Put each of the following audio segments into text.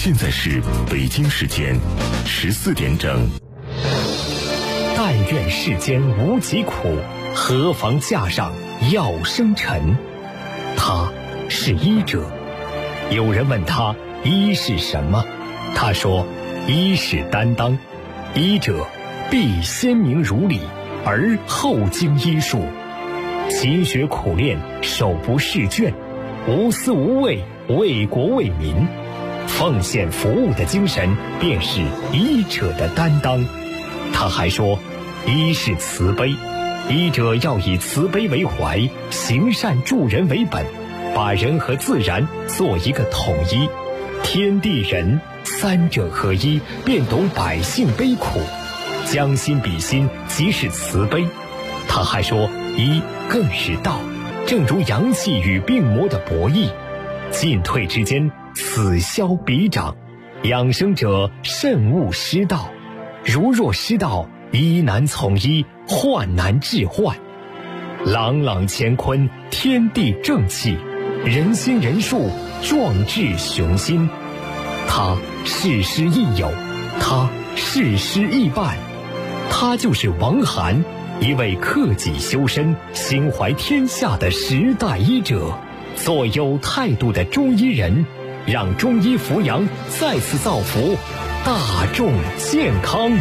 现在是北京时间14点整。 但愿世间无疾苦，何妨架上药生尘。他是医者。有人问他医是什么，他说医是担当。医者必先明如理，而后经医术，勤学苦练，手不释卷，无私无畏，为国为民，奉献服务的精神便是医者的担当。他还说医是慈悲，医者要以慈悲为怀，行善助人为本，把人和自然做一个统一，天地人三者合一，便懂百姓悲苦，将心比心，即是慈悲。他还说医更是道，正如阳气与病魔的博弈，进退之间，此消彼长，养生者慎勿失道，如若失道，医难从医，患难治患。朗朗乾坤，天地正气，人心人术，壮志雄心。他事师亦友，他事师亦伴，他就是王涵，一位克己修身、心怀天下的时代医者，做有态度的中医人，让中医扶阳再次造福大众健康。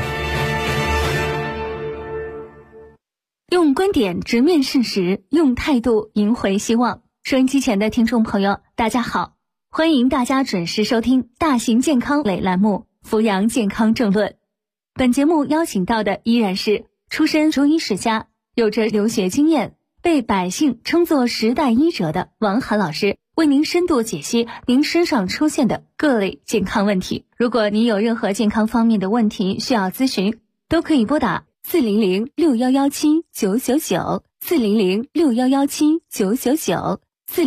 用观点直面事实，用态度赢回希望。收音机前的听众朋友，大家好，欢迎大家准时收听大型健康类栏目《扶阳健康政论》。本节目邀请到的依然是出身中医世家，有着留学经验，被百姓称作时代医者的王涵老师，为您深度解析您身上出现的各类健康问题。如果您有任何健康方面的问题需要咨询，都可以拨打4006117999400 4006117999400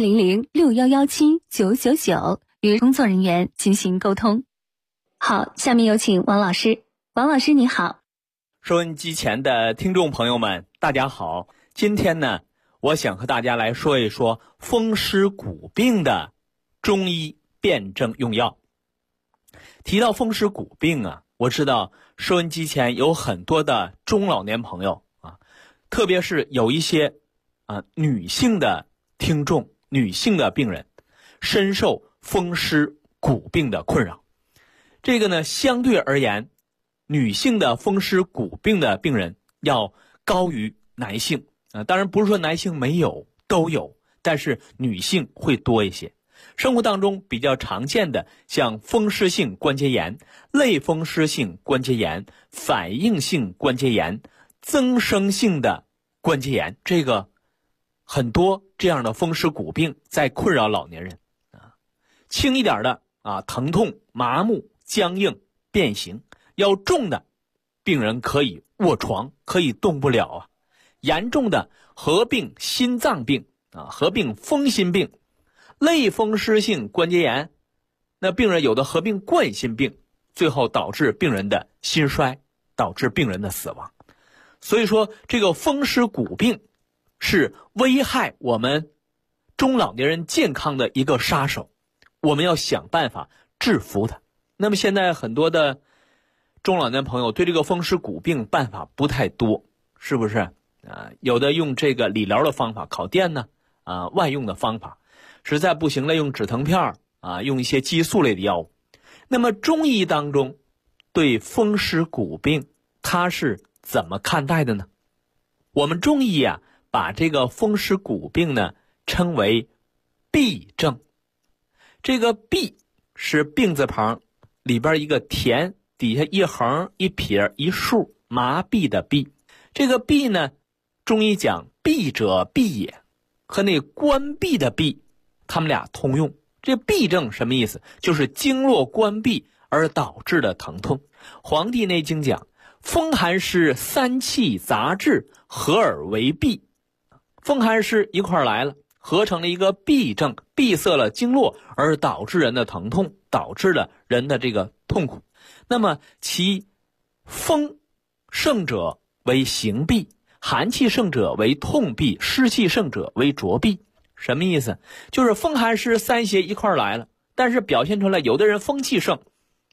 40061179999与工作人员进行沟通。好，下面有请王老师。王老师你好。 收音机前的听众朋友们，大家好。今天呢，我想和大家来说一说风湿骨病的中医辨证用药。提到风湿骨病啊，我知道收音机前有很多的中老年朋友啊，特别是有一些女性的听众、女性的病人，深受风湿骨病的困扰。这个呢，相对而言，女性的风湿骨病的病人要高于男性当然不是说男性没有，都有，但是女性会多一些。生活当中比较常见的像风湿性关节炎、类风湿性关节炎、反应性关节炎、增生性的关节炎，这个很多这样的风湿骨病在困扰老年人轻一点的疼痛、麻木、僵硬、变形，要重的病人可以卧床，可以动不了严重的合并心脏病合并风心病、类风湿性关节炎，那病人有的合并冠心病，最后导致病人的心衰，导致病人的死亡。所以说这个风湿骨病是危害我们中老年人健康的一个杀手，我们要想办法制服它。那么现在很多的中老年朋友对这个风湿骨病办法不太多，是不是有的用这个理疗的方法，烤电呢外用的方法，实在不行了用止疼片用一些激素类的药物。那么中医当中对风湿骨病它是怎么看待的呢？我们中医把这个风湿骨病呢称为痹症。这个痹是病字旁里边一个田，底下一横一撇一竖，麻痹的痹。这个痹呢，中医讲痹者闭也，和那关闭的闭他们俩通用。这痹症什么意思？就是经络关闭而导致的疼痛。黄帝内经讲风寒湿三气杂治，合而为痹。风寒湿一块来了，合成了一个痹症，闭塞了经络而导致人的疼痛，导致了人的这个痛苦。那么其风盛者为行痹，寒气盛者为痛痹，湿气盛者为浊痹。什么意思？就是风寒湿三邪一块来了，但是表现出来有的人风气盛，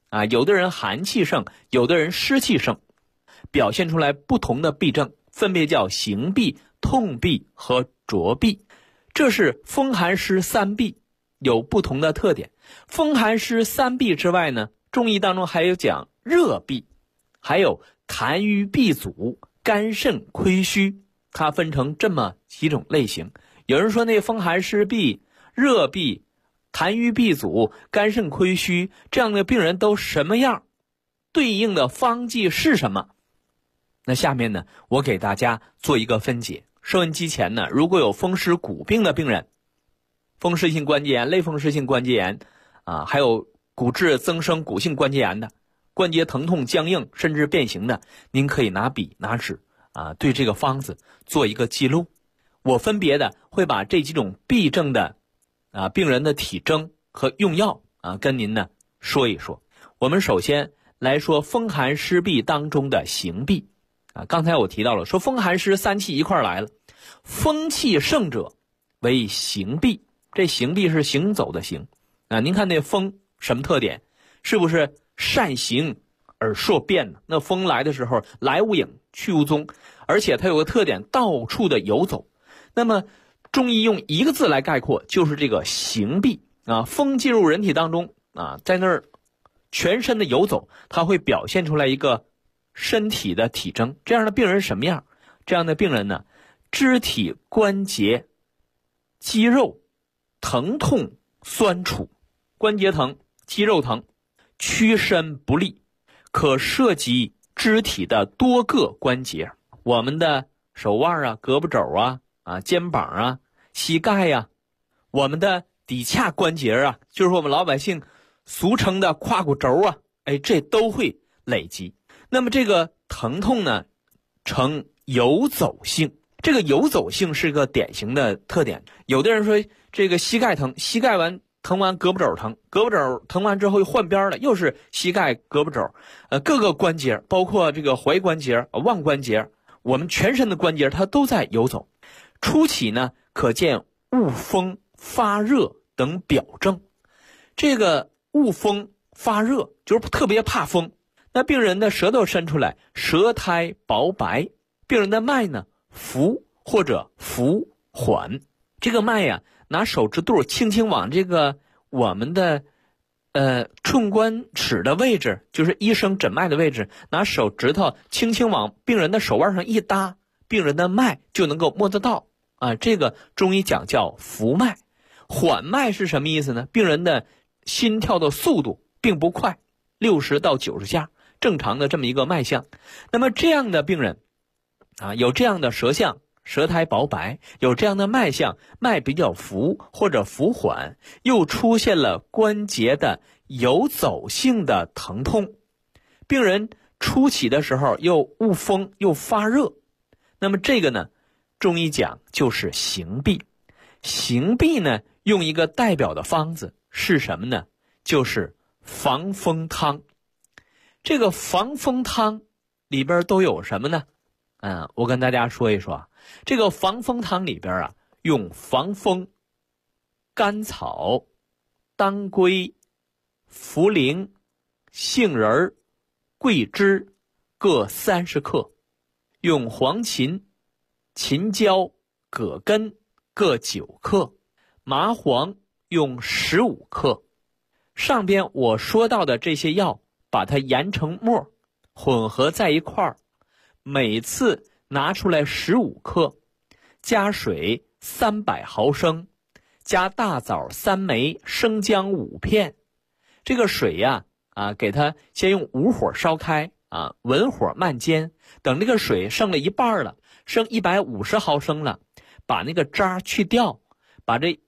有的人寒气盛，有的人湿气盛，表现出来不同的痹症，分别叫形痹、痛痹和浊痹。这是风寒湿三痹，有不同的特点。风寒湿三痹之外呢，中医当中还有讲热痹，还有痰瘀闭阻、肝肾亏虚，它分成这么几种类型。有人说那风寒湿痹、热痹、痰瘀闭阻、肝肾亏虚这样的病人都什么样？对应的方剂是什么？那下面呢，我给大家做一个分解。收音机前呢，如果有风湿骨病的病人，风湿性关节炎、类风湿性关节炎还有骨质增生骨性关节炎的，关节疼痛僵硬甚至变形的，您可以拿笔拿纸对这个方子做一个记录。我分别的会把这几种痹症的病人的体征和用药跟您呢说一说。我们首先来说风寒湿痹当中的形痹刚才我提到了，说风寒湿三气一块来了，风气盛者为形痹，这形痹是行走的行您看那风什么特点？是不是善行而硕变呢？那风来的时候来无影去无踪，而且它有个特点，到处的游走。那么中医用一个字来概括，就是这个形痹风进入人体当中在那儿全身的游走，它会表现出来一个身体的体征。这样的病人什么样？这样的病人呢，肢体关节肌肉疼痛酸楚，关节疼、肌肉疼，屈伸不利，可涉及肢体的多个关节，我们的手腕胳膊肘肩膀膝盖我们的骶髂关节就是我们老百姓俗称的胯骨轴这都会累积。那么这个疼痛呢，呈游走性。这个游走性是个典型的特点。有的人说这个膝盖疼，膝盖疼完胳膊肘疼，胳膊肘疼完之后又换边了，又是膝盖胳膊肘各个关节，包括这个踝关节、腕关节，我们全身的关节它都在游走。初期呢，可见恶风、发热等表症。这个恶风发热就是特别怕风，那病人的舌头伸出来，舌苔薄白，病人的脉呢浮或者浮缓。这个脉拿手指肚轻轻往这个我们的寸关尺的位置，就是医生诊脉的位置，拿手指头轻轻往病人的手腕上一搭，病人的脉就能够摸得到这个中医讲叫浮脉。缓脉是什么意思呢？病人的心跳的速度并不快，60到90下，正常的这么一个脉象。那么这样的病人有这样的舌象，舌苔薄白，有这样的脉象，脉比较浮或者浮缓，又出现了关节的游走性的疼痛，病人初起的时候又恶风又发热，那么这个呢，中医讲就是形痹。形痹呢，用一个代表的方子是什么呢？就是防风汤。这个防风汤里边都有什么呢？我跟大家说一说这个防风汤里边用防风、甘草、当归、茯苓、杏仁、桂枝各30克，用黄芩、秦椒、葛根各9克，麻黄用15克。上边我说到的这些药，把它研成末，混合在一块儿，每次拿出来15克，加水300毫升，加大枣3枚，生姜5片。这个水给它先用无火烧开文火慢煎，等这个水剩了一半了，剩150毫升了，把那个渣去掉，把这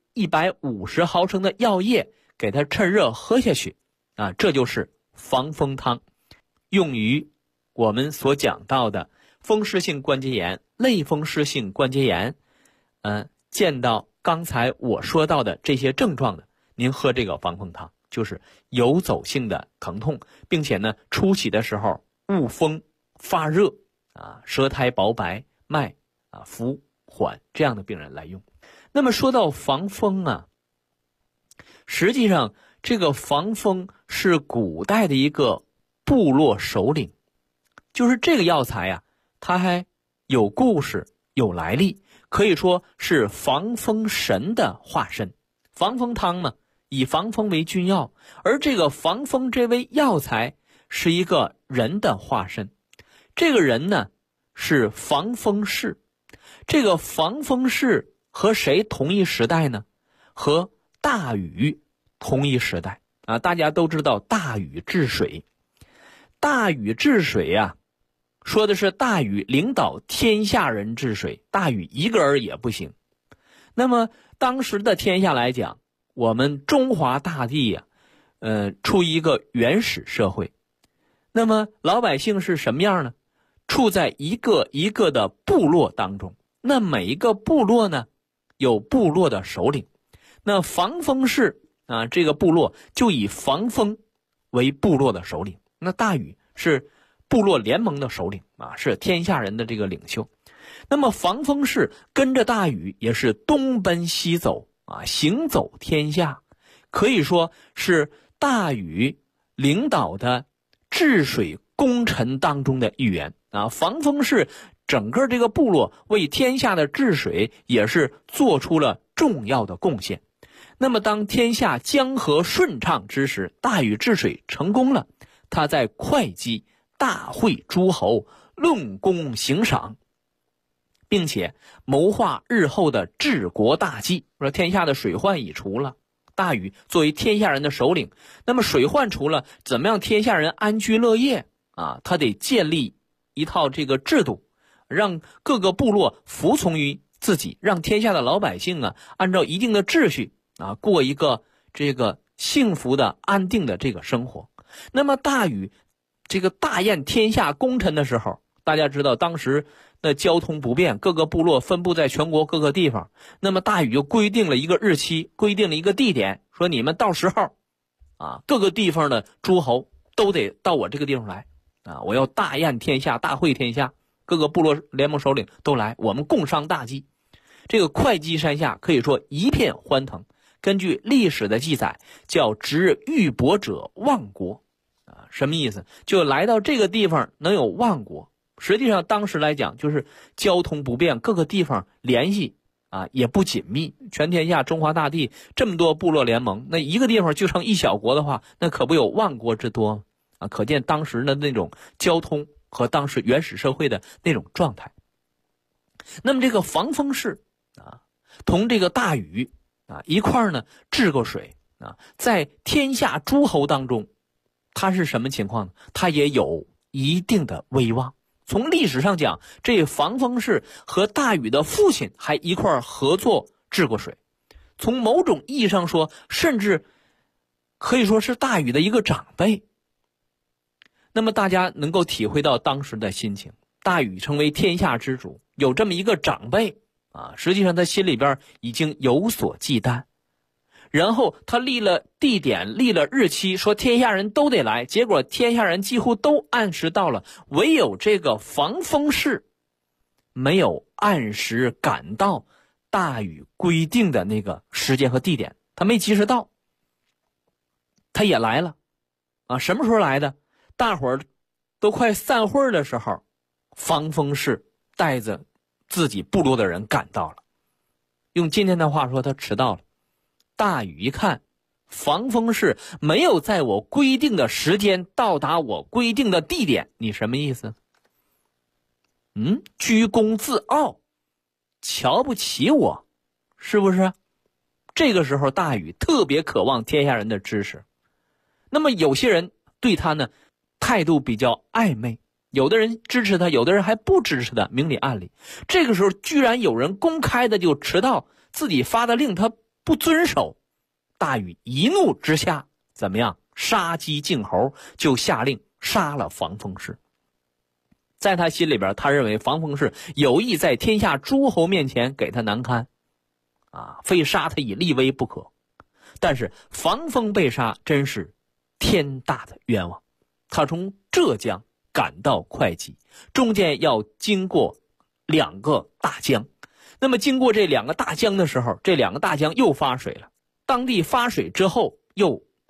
150毫升的药液给它趁热喝下去这就是防风汤，用于我们所讲到的风湿性关节炎、类风湿性关节炎见到刚才我说到的这些症状的，您喝这个防风汤，就是游走性的疼痛，并且呢初起的时候恶风发热舌苔薄白，脉浮缓，这样的病人来用。那么说到防风实际上这个防风是古代的一个部落首领，就是这个药材呀，它还有故事有来历，可以说是防风神的化身。防风汤嘛，以防风为君药，而这个防风这味药材是一个人的化身。这个人呢是防风氏。这个防风氏和谁同一时代呢？和大禹同一时代啊！大家都知道大禹治水。大禹治水呀，说的是大禹领导天下人治水，大禹一个人也不行。那么当时的天下来讲，我们中华大地呀，处于一个原始社会。那么老百姓是什么样呢？处在一个一个的部落当中。那每一个部落呢，有部落的首领。那防风氏啊，这个部落就以防风为部落的首领。那大禹是部落联盟的首领啊，是天下人的这个领袖。那么防风氏跟着大禹也是东奔西走啊，行走天下，可以说是大禹领导的治水功臣当中的一员啊。防风氏整个这个部落为天下的治水也是做出了重要的贡献。那么当天下江河顺畅之时，大禹治水成功了，他在会稽大会诸侯，论功行赏，并且谋划日后的治国大计。说天下的水患已除了，大禹作为天下人的首领，那么水患除了，怎么样天下人安居乐业啊？他得建立一套这个制度，让各个部落服从于自己，让天下的老百姓啊按照一定的秩序啊过一个这个幸福的安定的这个生活。那么大禹这个大宴天下功臣的时候，大家知道当时那交通不便，各个部落分布在全国各个地方，那么大禹就规定了一个日期，规定了一个地点，说你们到时候啊各个地方的诸侯都得到我这个地方来啊，我要大宴天下，大会天下，各个部落联盟首领都来，我们共商大计。这个会稽山下可以说一片欢腾。根据历史的记载，叫执玉帛者万国啊，什么意思？就来到这个地方能有万国。实际上当时来讲，就是交通不便，各个地方联系啊也不紧密。全天下中华大地这么多部落联盟，那一个地方就剩一小国的话，那可不有万国之多啊！可见当时的那种交通和当时原始社会的那种状态。那么这个防风氏啊，同这个大禹啊一块儿呢治个水啊，在天下诸侯当中，他是什么情况呢？他也有一定的威望。从历史上讲，这防风氏和大禹的父亲还一块儿合作治过水。从某种意义上说，甚至可以说是大禹的一个长辈。那么大家能够体会到当时的心情，大禹成为天下之主，有这么一个长辈啊，实际上他心里边已经有所忌惮。然后他立了地点，立了日期，说天下人都得来，结果天下人几乎都按时到了，唯有这个防风氏没有按时赶到大禹规定的那个时间和地点，他没及时到。他也来了啊，什么时候来的？大伙儿都快散会的时候，防风氏带着自己部落的人赶到了。用今天的话说，他迟到了。大禹一看，防风氏没有在我规定的时间到达我规定的地点，你什么意思？居功自傲，瞧不起我，是不是？这个时候大禹特别渴望天下人的支持。那么有些人对他呢态度比较暧昧，有的人支持他，有的人还不支持他，明里暗里。这个时候居然有人公开的就迟到，自己发的令他不遵守。大禹一怒之下怎么样？杀鸡儆猴，就下令杀了防风氏。在他心里边，他认为防风氏有意在天下诸侯面前给他难堪啊，非杀他以立威不可。但是防风被杀真是天大的冤枉。他从浙江赶到会稽，中间要经过两个大江。那么经过这两个大江的时候，这两个大江又发水了。当地发水之后，又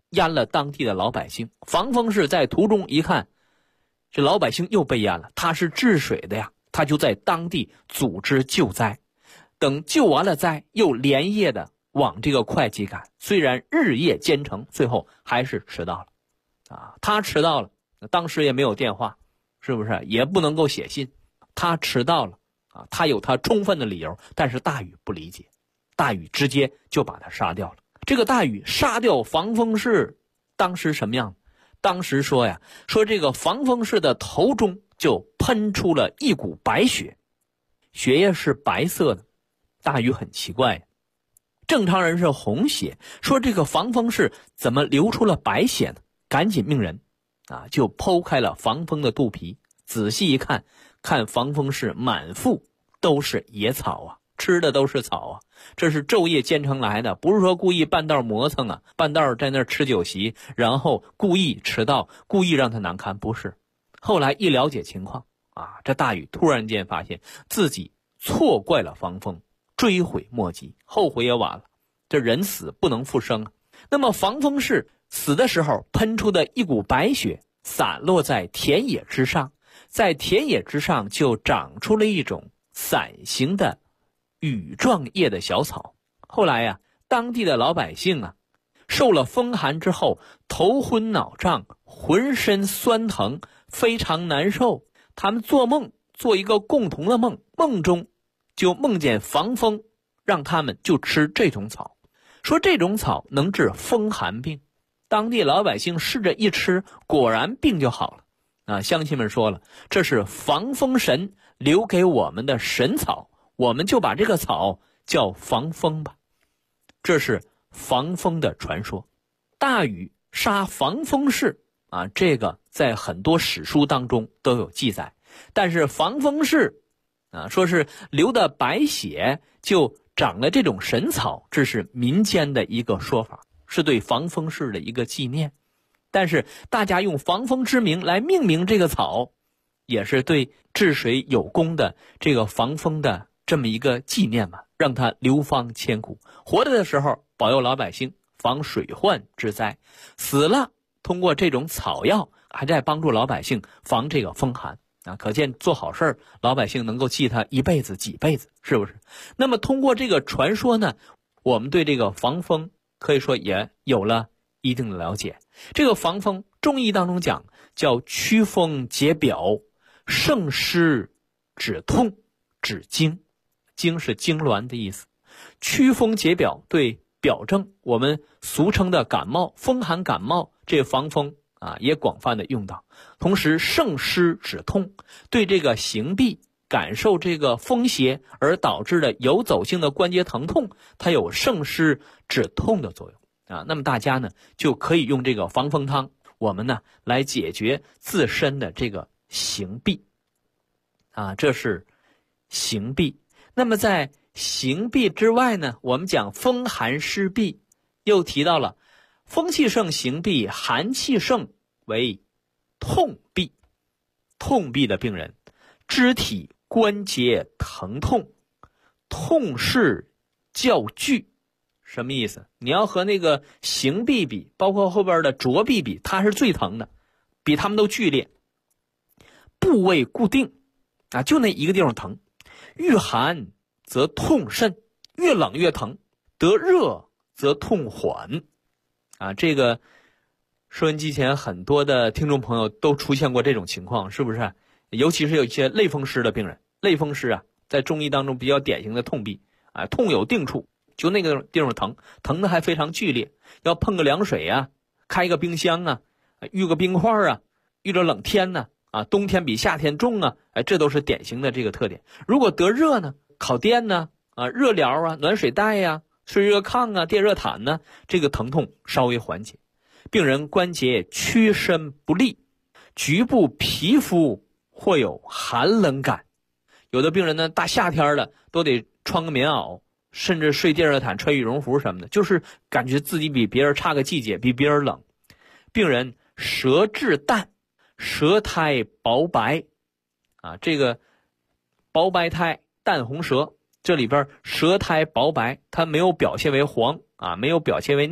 淹了当地的老百姓。防风氏在途中一看，这老百姓又被淹了，他是治水的呀，他就在当地组织救灾。等救完了灾，又连夜的往这个会稽赶，虽然日夜兼程，最后还是迟到了。他迟到了，当时也没有电话，是不是？也不能够写信，他迟到了他有他充分的理由，但是大禹不理解，大禹直接就把他杀掉了。这个大禹杀掉防风氏，当时什么样？当时说这个防风氏的头中就喷出了一股白血，血液是白色的。大禹很奇怪，正常人是红血，说这个防风氏怎么流出了白血呢？赶紧命人就剖开了防风的肚皮，仔细一看，看防风氏满腹都是野草吃的都是草这是昼夜兼程来的，不是说故意半道磨蹭半道在那儿吃酒席，然后故意迟到，故意让他难堪，不是。后来一了解情况这大禹突然间发现自己错怪了防风，追悔莫及，后悔也晚了。这人死不能复生那么防风氏死的时候喷出的一股白血散落在田野之上，在田野之上就长出了一种伞形的羽状叶的小草。后来当地的老百姓受了风寒之后，头昏脑胀，浑身酸疼，非常难受。他们做梦，做一个共同的梦，梦中就梦见防风让他们就吃这种草，说这种草能治风寒病。当地老百姓试着一吃，果然病就好了乡亲们说了，这是防风神留给我们的神草，我们就把这个草叫防风吧。这是防风的传说。大禹杀防风氏这个在很多史书当中都有记载，但是防风氏说是流的白血就长了这种神草，这是民间的一个说法，是对防风氏的一个纪念。但是大家用防风之名来命名这个草，也是对治水有功的这个防风的这么一个纪念嘛，让它流芳千古。活着的时候保佑老百姓防水患之灾，死了通过这种草药还在帮助老百姓防这个风寒可见做好事老百姓能够记他一辈子几辈子，是不是？那么通过这个传说呢，我们对这个防风可以说也有了一定的了解。这个防风中医当中讲叫祛风解表，胜湿止痛止痉，痉是痉挛的意思。祛风解表对表症，我们俗称的感冒，风寒感冒，这防风也广泛的用到。同时胜湿止痛，对这个行痹感受这个风邪而导致的游走性的关节疼痛，它有胜湿止痛的作用那么大家呢就可以用这个防风汤，我们呢来解决自身的这个行痹这是行痹。那么在行痹之外呢，我们讲风寒湿痹，又提到了风气盛行痹，寒气盛为痛痹。痛痹的病人肢体关节疼痛，痛势较剧。什么意思？你要和那个行痹比，包括后边的着痹比，它是最疼的，比他们都剧烈。部位固定就那一个地方疼，遇寒则痛甚，越冷越疼，得热则痛缓这个收音机前很多的听众朋友都出现过这种情况，是不是？尤其是有一些类风湿的病人，类风湿在中医当中比较典型的痛痹痛有定处，就那个地方疼，疼的还非常剧烈，要碰个凉水开个冰箱遇个冰块遇着冷天冬天比夏天重这都是典型的这个特点。如果得热呢，烤电热疗暖水袋睡热炕电热毯这个疼痛稍微缓解。病人关节屈伸不利，局部皮肤或有寒冷感。有的病人呢，大夏天的都得穿个棉袄，甚至睡电热毯穿羽绒服什么的，就是感觉自己比别人差个季节，比别人冷。病人舌质淡，舌苔薄白这个薄白苔淡红舌，这里边舌苔薄白，它没有表现为黄没有表现为腻，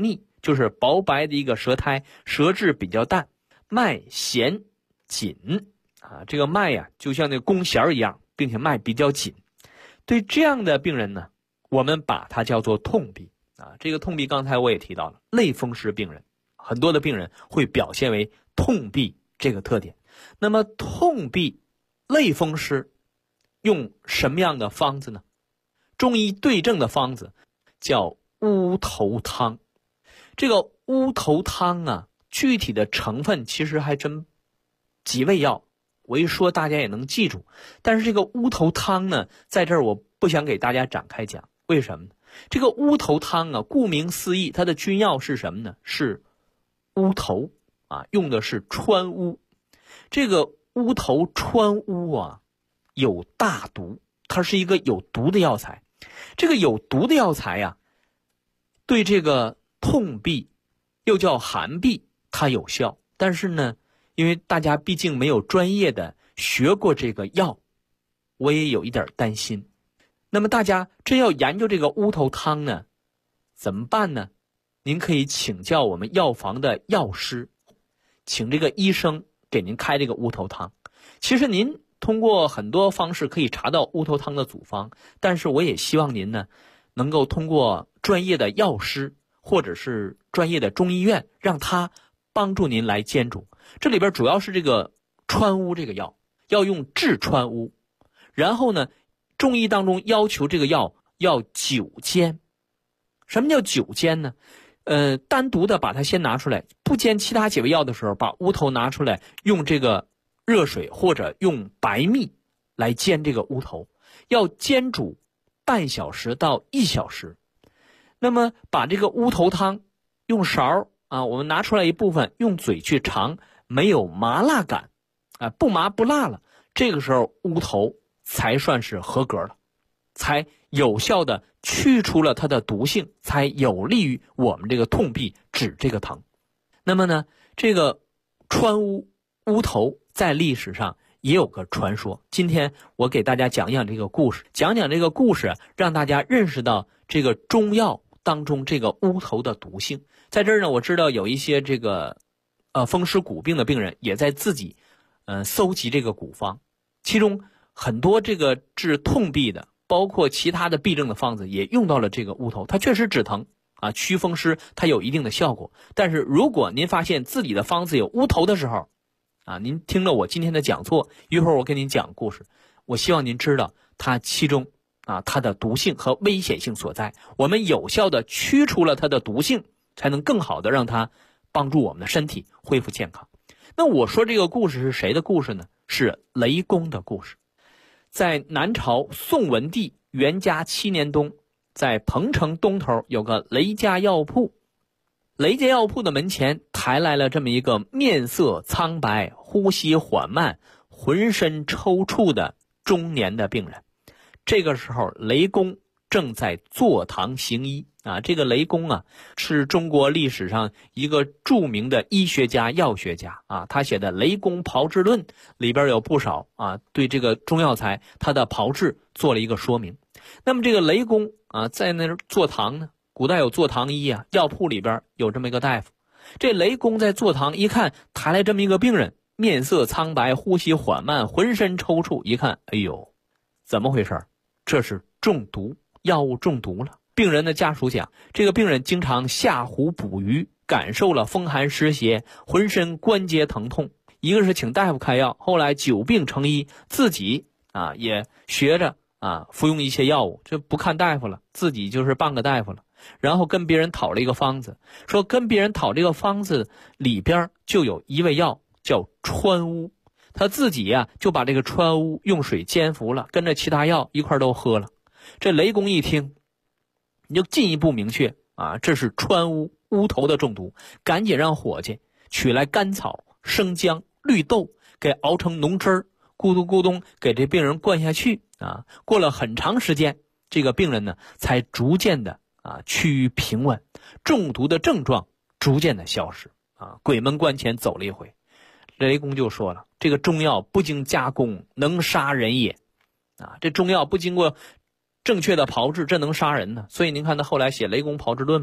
就是薄白的一个舌苔，舌质比较淡，脉弦紧啊，这个脉呀就像那个弓弦一样，并且脉比较紧。对这样的病人呢，我们把它叫做痛痹啊。这个痛痹刚才我也提到了，类风湿病人很多的病人会表现为痛痹这个特点。那么痛痹类风湿用什么样的方子呢？中医对症的方子叫乌头汤。这个乌头汤啊，具体的成分其实还真几味药，我一说大家也能记住。但是这个乌头汤呢，在这儿我不想给大家展开讲。为什么呢？这个乌头汤啊，顾名思义，它的君药是什么呢？是乌头啊，用的是川乌。这个乌头川乌啊，有大毒，它是一个有毒的药材。这个有毒的药材呀，对这个痛痹又叫寒痹，它有效。但是呢，因为大家毕竟没有专业的学过这个药，我也有一点担心。那么大家真要研究这个乌头汤呢，怎么办呢？您可以请教我们药房的药师，请这个医生给您开这个乌头汤。其实您通过很多方式可以查到乌头汤的组方，但是我也希望您呢，能够通过专业的药师或者是专业的中医院，让他帮助您来煎煮。这里边主要是这个川乌这个药，要用炙川乌。然后呢，中医当中要求这个药要久煎。什么叫久煎呢？单独的把它先拿出来，不煎其他几味药的时候，把乌头拿出来，用这个热水或者用白蜜来煎这个乌头，要煎煮半小时到1小时。那么把这个乌头汤用勺啊，我们拿出来一部分，用嘴去尝，没有麻辣感啊，不麻不辣了，这个时候乌头才算是合格了，才有效的去除了它的毒性，才有利于我们这个痛痹止这个疼。那么呢，这个川乌头在历史上也有个传说。今天我给大家讲讲这个故事，让大家认识到这个中药当中这个乌头的毒性。在这儿呢，我知道有一些这个风湿骨病的病人也在自己搜集这个古方，其中很多这个治痛痹的，包括其他的痹症的方子也用到了这个乌头，它确实止疼啊，祛风湿，它有一定的效果。但是如果您发现自己的方子有乌头的时候啊，您听了我今天的讲座，一会儿我跟您讲故事，我希望您知道它其中啊它的毒性和危险性所在，我们有效的驱除了它的毒性，才能更好的让它帮助我们的身体恢复健康。那我说这个故事是谁的故事呢？是雷公的故事。在南朝宋文帝元嘉7年冬，在彭城东头有个雷家药铺。雷家药铺的门前抬来了这么一个面色苍白、呼吸缓慢、浑身抽搐的中年的病人。这个时候雷公正在坐堂行医啊。这个雷公啊，是中国历史上一个著名的医学家、药学家啊。他写的《雷公炮制论》里边有不少啊，对这个中药材它的炮制做了一个说明。那么这个雷公啊，在那儿坐堂呢，古代有坐堂医啊，药铺里边有这么一个大夫。这雷公在坐堂一看，抬来这么一个病人，面色苍白，呼吸缓慢，浑身抽搐，一看，哎呦，怎么回事？这是中毒，药物中毒了。病人的家属讲，这个病人经常下湖捕鱼，感受了风寒湿邪，浑身关节疼痛。一个是请大夫开药，后来久病成医，自己啊也学着啊服用一些药物，这不看大夫了，自己就是半个大夫了。然后跟别人讨了一个方子，说跟别人讨这个方子里边就有一味药叫川乌，他自己呀就把这个川乌用水煎服了，跟着其他药一块都喝了。这雷公一听，你就进一步明确啊，这是川乌头的中毒，赶紧让伙计取来甘草、生姜、绿豆，给熬成浓汁儿，咕咚咕咚给这病人灌下去啊。过了很长时间，这个病人呢才逐渐的趋于平稳，中毒的症状逐渐的消失啊。鬼门关前走了一回，雷公就说了，这个中药不经加工，能杀人也啊！这中药不经过正确的炮制，这能杀人呢。所以您看他后来写《雷公炮制论》嘛，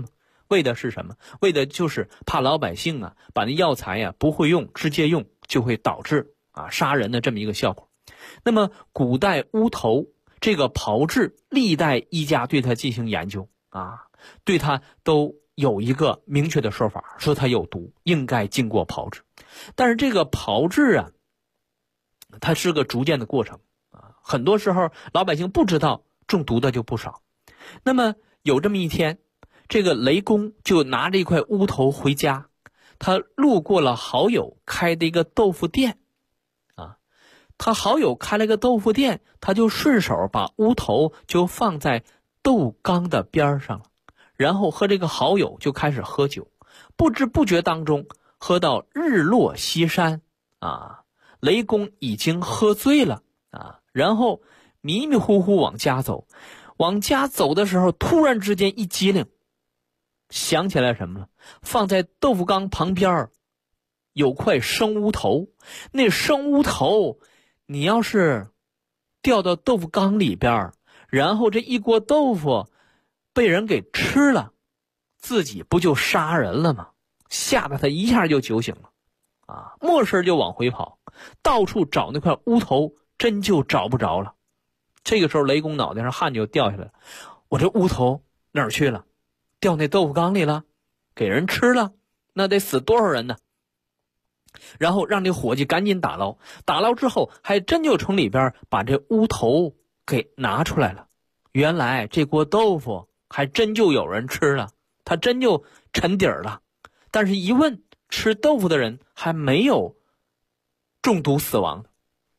为的是什么？为的就是怕老百姓啊把那药材啊不会用，直接用就会导致杀人的这么一个效果。那么古代乌头这个炮制，历代医家对它进行研究对它都有一个明确的说法，说它有毒，应该经过炮制。但是这个炮制它是个逐渐的过程很多时候老百姓不知道，中毒的就不少。那么有这么一天，这个雷公就拿着一块乌头回家，他路过了好友开的一个豆腐店他好友开了个豆腐店，他就顺手把乌头就放在豆缸的边上了，然后和这个好友就开始喝酒，不知不觉当中喝到日落西山雷公已经喝醉了然后迷迷糊糊往家走的时候，突然之间一激灵，想起来什么了？放在豆腐缸旁边有块生乌头，那生乌头你要是掉到豆腐缸里边，然后这一锅豆腐被人给吃了，自己不就杀人了吗？吓得他一下就酒醒了没事就往回跑，到处找那块乌头，真就找不着了。这个时候雷公脑袋上汗就掉下来了，我这乌头哪儿去了？掉那豆腐缸里了，给人吃了，那得死多少人呢？然后让这伙计赶紧打捞，打捞之后还真就从里边把这乌头给拿出来了。原来这锅豆腐还真就有人吃了，他真就沉底儿了。但是一问，吃豆腐的人还没有中毒死亡的。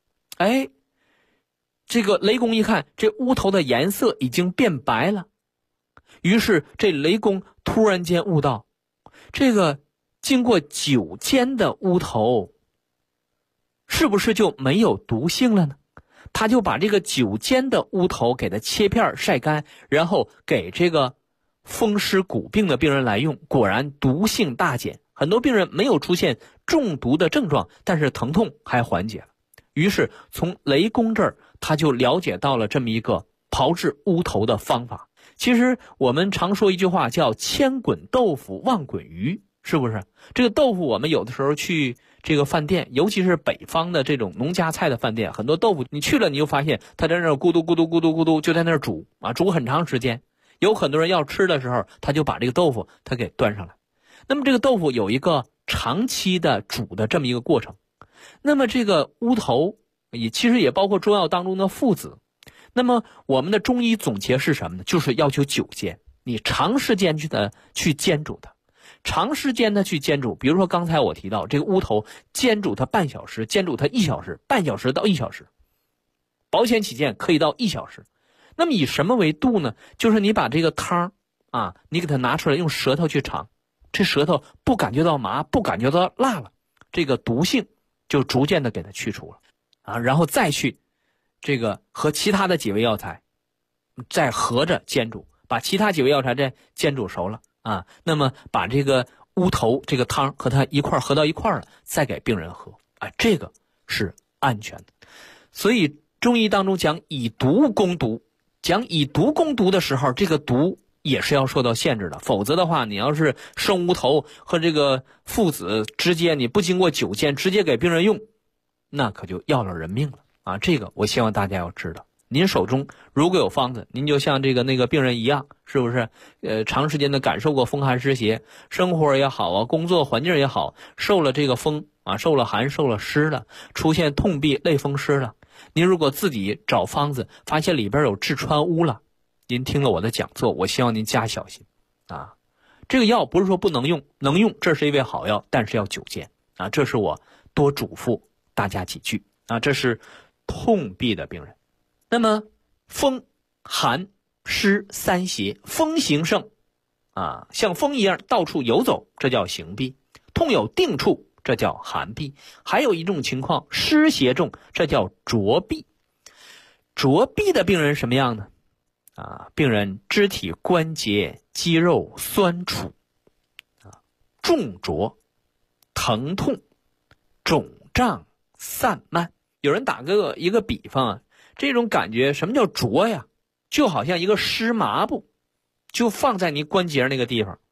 这个雷公一看，这乌头的颜色已经变白了，于是这雷公突然间悟到，这个经过酒煎的乌头是不是就没有毒性了呢？他就把这个酒煎的乌头给它切片晒干，然后给这个风湿骨病的病人来用，果然毒性大减，很多病人没有出现中毒的症状，但是疼痛还缓解了。于是从雷公这儿他就了解到了这么一个炮制乌头的方法。其实我们常说一句话叫千滚豆腐万滚鱼，是不是？这个豆腐我们有的时候去这个饭店，尤其是北方的这种农家菜的饭店，很多豆腐你去了你就发现他在那儿咕嘟咕嘟咕嘟咕嘟就在那儿煮煮很长时间。有很多人要吃的时候，他就把这个豆腐他给端上来。那么这个豆腐有一个长期的煮的这么一个过程。那么这个乌头其实也包括中药当中的附子。那么我们的中医总结是什么呢？就是要求久煎，你长时间去煎煮它，长时间的去煎煮。比如说刚才我提到这个乌头煎煮它半小时，煎煮它1小时，半小时到1小时，保险起见可以到1小时。那么以什么为度呢？就是你把这个汤你给它拿出来，用舌头去尝，这舌头不感觉到麻，不感觉到辣了，这个毒性就逐渐的给它去除了然后再去这个和其他的几味药材再合着煎煮，把其他几味药材再煎煮熟了那么把这个乌头这个汤和它一块合到一块了，再给病人喝这个是安全的。所以中医当中讲以毒攻毒，讲以毒攻毒的时候，这个毒也是要受到限制的，否则的话你要是生乌头和这个附子直接你不经过酒煎直接给病人用，那可就要了人命了这个我希望大家要知道。您手中如果有方子，您就像那个病人一样，是不是长时间的感受过风寒湿邪，生活也好工作环境也好，受了这个风受了寒受了湿了，出现痛痹类风湿了，您如果自己找方子发现里边有痔疮污了，您听了我的讲座，我希望您加小心这个药不是说不能用，能用，这是一味好药，但是要久煎这是我多嘱咐大家几句这是痛痹的病人。那么风寒湿三邪，风行盛像风一样到处游走，这叫行痹；痛有定处，这叫寒痹；还有一种情况湿邪重，这叫浊痹。浊痹的病人什么样呢病人肢体关节肌肉酸楚重浊疼痛肿胀散漫。有人打一个比方这种感觉什么叫浊呀？就好像一个湿麻布就放在你关节那个地方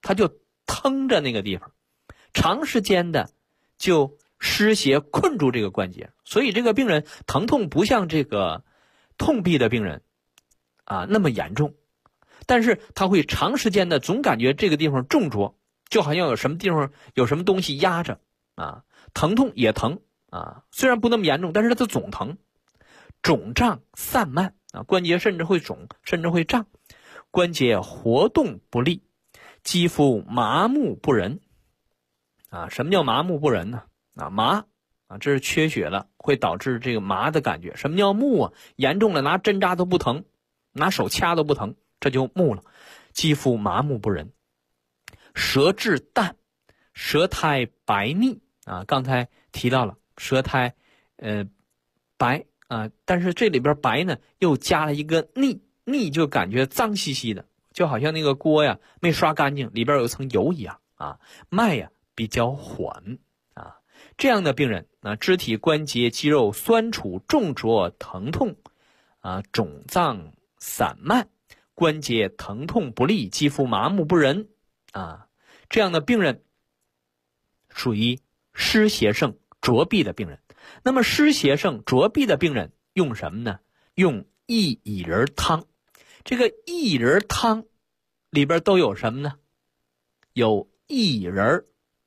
它就疼着那个地方，长时间的就湿邪困住这个关节，所以这个病人疼痛不像这个痛痹的病人那么严重，但是他会长时间的总感觉这个地方重着，就好像有什么地方有什么东西压着疼痛也疼虽然不那么严重，但是它总疼，肿胀散漫关节甚至会肿，甚至会胀，关节活动不利，肌肤麻木不仁什么叫麻木不仁呢？麻这是缺血了，会导致这个麻的感觉。什么叫木严重了拿针扎都不疼，拿手掐都不疼，这就木了。肌肤麻木不仁，舌质淡，舌苔白腻刚才提到了舌苔白但是这里边白呢又加了一个腻，腻就感觉脏兮兮的，就好像那个锅呀没刷干净，里边有一层油一样脉呀比较缓这样的病人肢体关节肌肉酸楚重着疼痛肿胀散漫，关节疼痛不利，肌肤麻木不仁这样的病人属于湿邪盛浊痹的病人。那么湿邪盛浊痹的病人用什么呢？用薏苡仁汤。这个薏仁汤里边都有什么呢？有薏仁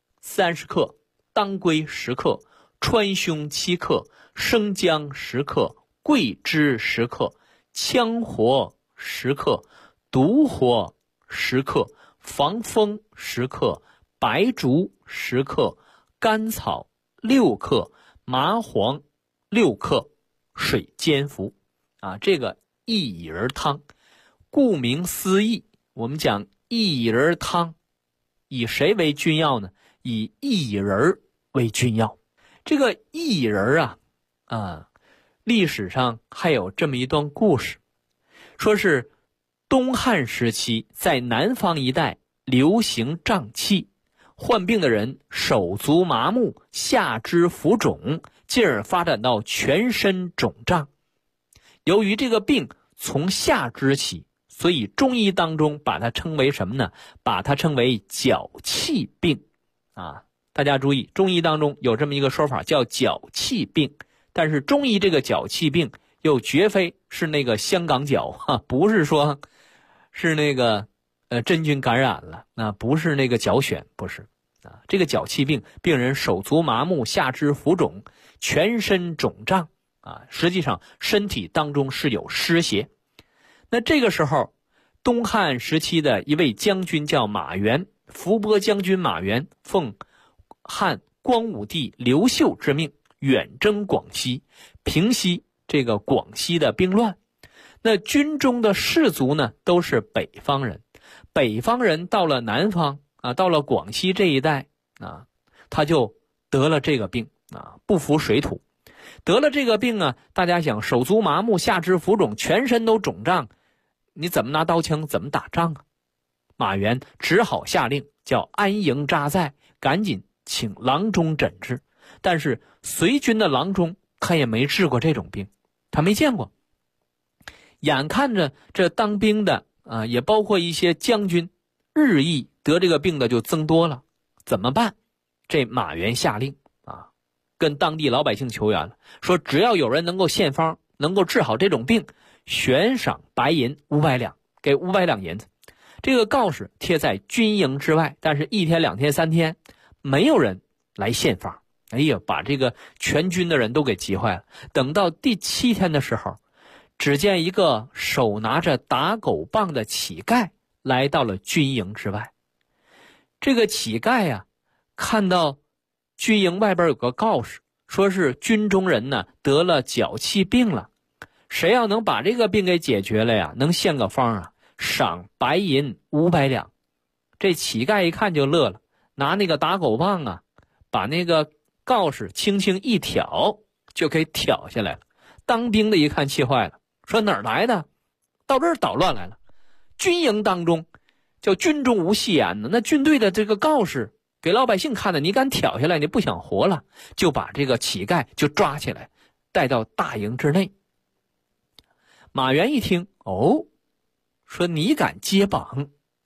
30克，当归10克，川芎7克，生姜10克，桂枝10克，羌活10克，独活10克，防风10克，白术10克，甘草6克，麻黄6克，水煎服这个薏苡仁汤顾名思义，我们讲薏苡仁汤以谁为君药呢？以薏苡仁为君药。这个薏苡仁历史上还有这么一段故事，说是东汉时期在南方一带流行胀气，患病的人手足麻木，下肢浮肿，进而发展到全身肿胀。由于这个病从下肢起，所以中医当中把它称为什么呢？把它称为脚气病大家注意，中医当中有这么一个说法叫脚气病，但是中医这个脚气病又绝非是那个香港脚不是说是那个真菌感染了不是那个脚癣，不是这个脚气病病人手足麻木，下肢浮肿，全身肿胀实际上身体当中是有湿邪。那这个时候东汉时期的一位将军叫马援，伏波将军马援奉汉光武帝刘秀之命远征广西，平息这个广西的兵乱。那军中的士卒呢都是北方人，北方人到了南方到了广西这一带他就得了这个病不服水土。得了这个病大家想手足麻木，下肢浮肿，全身都肿胀，你怎么拿刀枪怎么打仗马援只好下令叫安营扎寨，赶紧请郎中诊治。但是随军的郎中他也没治过这种病，他没见过。眼看着这当兵的也包括一些将军日益得这个病的就增多了，怎么办？这马援下令跟当地老百姓求援了，说只要有人能够献方，能够治好这种病，悬赏白银500两，给500两银子。这个告示贴在军营之外，但是1天2天3天没有人来献方，把这个全军的人都给急坏了。等到第7天的时候，只见一个手拿着打狗棒的乞丐来到了军营之外。这个乞丐看到军营外边有个告示，说是军中人呢得了脚气病了，谁要能把这个病给解决了能献个方赏白银500两。这乞丐一看就乐了，拿那个打狗棒把那个告示轻轻一挑，就给挑下来了。当兵的一看气坏了，说哪儿来的？到这儿捣乱来了。军营当中叫军中无戏言呢，那军队的这个告示给老百姓看的，你敢挑下来，你不想活了，就把这个乞丐就抓起来，带到大营之内。马援一听，说你敢接榜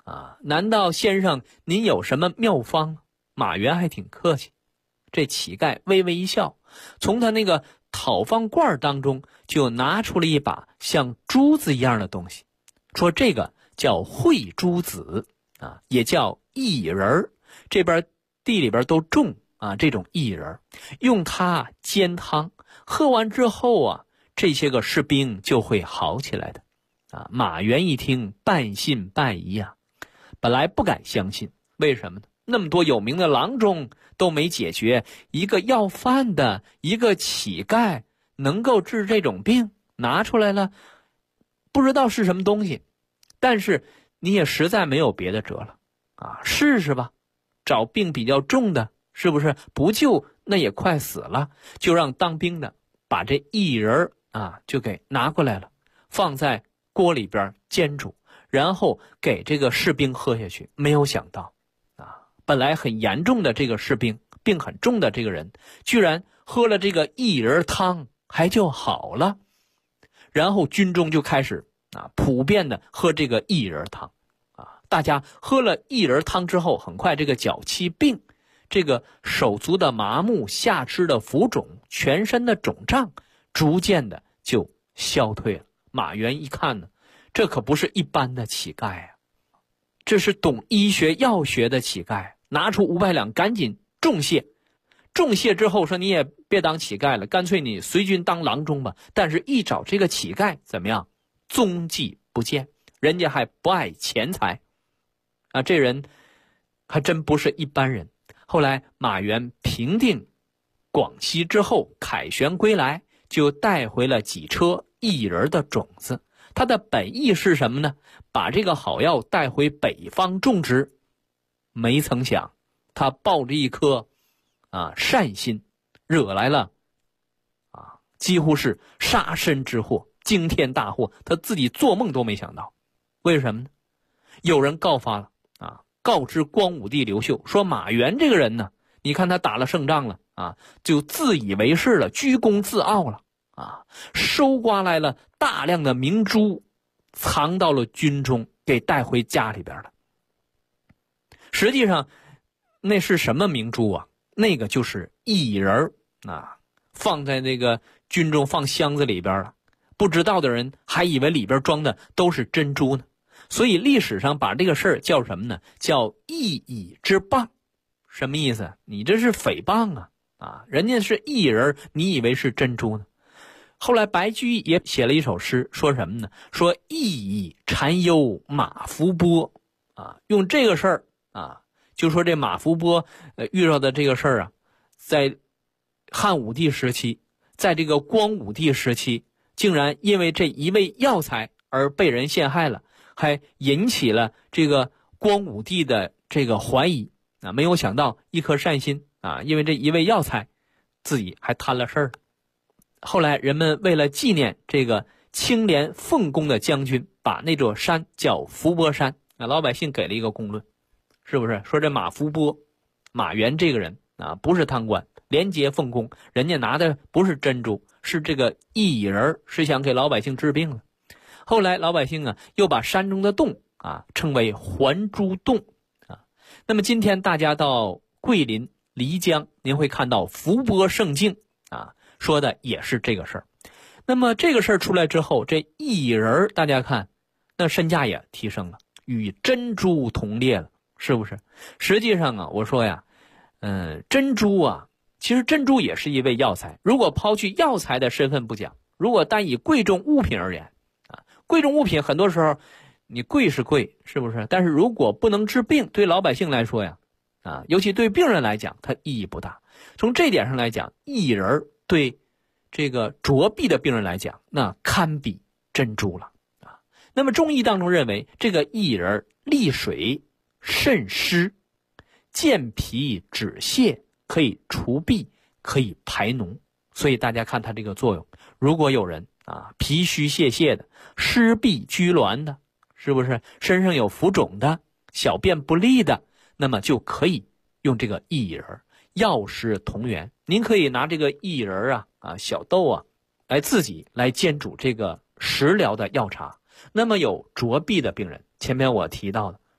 难道先生您有什么妙方？马原还挺客气。这乞丐微微一笑，从他那个讨方罐当中就拿出了一把像珠子一样的东西，说这个叫慧珠子也叫薏仁，这边地里边都种这种薏仁，用它煎汤，喝完之后这些个士兵就会好起来的。马原一听半信半疑本来不敢相信，为什么呢？那么多有名的郎中都没解决，一个要饭的，一个乞丐能够治这种病，拿出来了，不知道是什么东西，但是你也实在没有别的辙了试试吧，找病比较重的，是不是不救那也快死了，就让当兵的把这薏仁就给拿过来了，放在锅里边煎煮，然后给这个士兵喝下去。没有想到本来很严重的这个士兵，病很重的这个人，居然喝了这个薏仁汤还就好了。然后军中就开始普遍的喝这个薏仁汤大家喝了薏仁汤之后，很快这个脚气病，这个手足的麻木，下肢的浮肿，全身的肿胀逐渐的就消退了。马原一看呢，这可不是一般的乞丐这是懂医学药学的乞丐，拿出500两赶紧重谢。重谢之后说，你也别当乞丐了，干脆你随军当郎中吧。但是一找这个乞丐怎么样，踪迹不见，人家还不爱钱财这人还真不是一般人。后来马原平定广西之后，凯旋归来，就带回了几车薏仁的种子。他的本意是什么呢？把这个好药带回北方种植。没曾想他抱着一颗善心，惹来了几乎是杀身之祸，惊天大祸，他自己做梦都没想到。为什么呢？有人告发了告知光武帝刘秀，说马原这个人呢，你看他打了胜仗了就自以为是了，居功自傲了收刮来了大量的明珠，藏到了军中，给带回家里边了。实际上那是什么明珠那个就是薏仁放在那个军中放箱子里边了，不知道的人还以为里边装的都是珍珠呢。所以历史上把这个事儿叫什么呢？叫薏苡之谤。什么意思？你这是诽谤人家是薏仁，你以为是珍珠呢？后来白居易也写了一首诗，说什么呢？说薏苡缠忧马伏波用这个事儿就说这马伏波遇到的这个事儿在汉武帝时期，在这个光武帝时期，竟然因为这一味药材而被人陷害了，还引起了这个光武帝的这个怀疑没有想到一颗善心因为这一味药材自己还摊了事儿。后来人们为了纪念这个清廉奉公的将军，把那座山叫伏波山老百姓给了一个公论，是不是说这马伏波马原这个人不是贪官，廉洁奉公，人家拿的不是珍珠，是这个薏仁，是想给老百姓治病的。后来老百姓又把山中的洞称为还珠洞那么今天大家到桂林漓江，您会看到伏波胜镜说的也是这个事儿。那么这个事儿出来之后，这薏仁大家看那身价也提升了，与珍珠同列了，是不是？实际上我说珍珠其实珍珠也是一味药材。如果抛去药材的身份不讲，如果单以贵重物品而言贵重物品很多时候你贵是贵，是不是？但是如果不能治病，对老百姓来说尤其对病人来讲，它意义不大。从这点上来讲，薏仁对这个着痹的病人来讲，那堪比珍珠了那么中医当中认为，这个薏仁利水渗湿，健脾止泻，可以除痹，可以排脓。所以大家看它这个作用，如果有人脾虚泄泻的，湿痹拘挛的，是不是身上有浮肿的，小便不利的，那么就可以用这个薏仁，药食同源。您可以拿这个薏仁小豆来自己来煎煮这个食疗的药茶。那么有着痹的病人，前面我提到的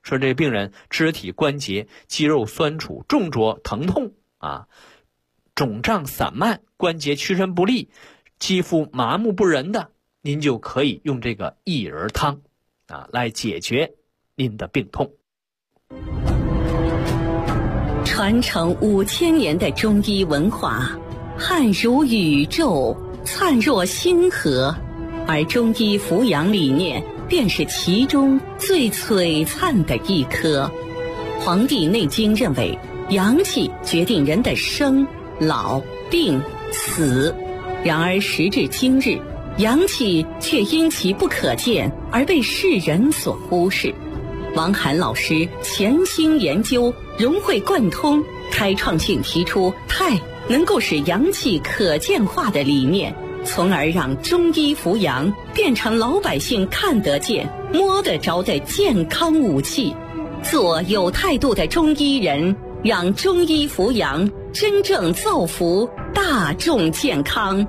说这病人肢体关节肌肉酸楚、重灼疼痛啊，肿胀散漫、关节屈伸不利、肌肤麻木不仁的，您就可以用这个薏仁汤啊来解决您的病痛。 传承5000年的中医文化，汉如宇宙，灿若星河，而中医扶阳理念便是其中最璀璨的一颗。《黄帝内经》认为，阳气决定人的生、老、病、死。然而时至今日，阳气却因其不可见而被世人所忽视。王涵老师潜心研究，融会贯通，开创性提出太能够使阳气可见化的理念，从而让中医扶阳变成老百姓看得见、摸得着的健康武器。做有态度的中医人，让中医扶阳真正造福大众健康。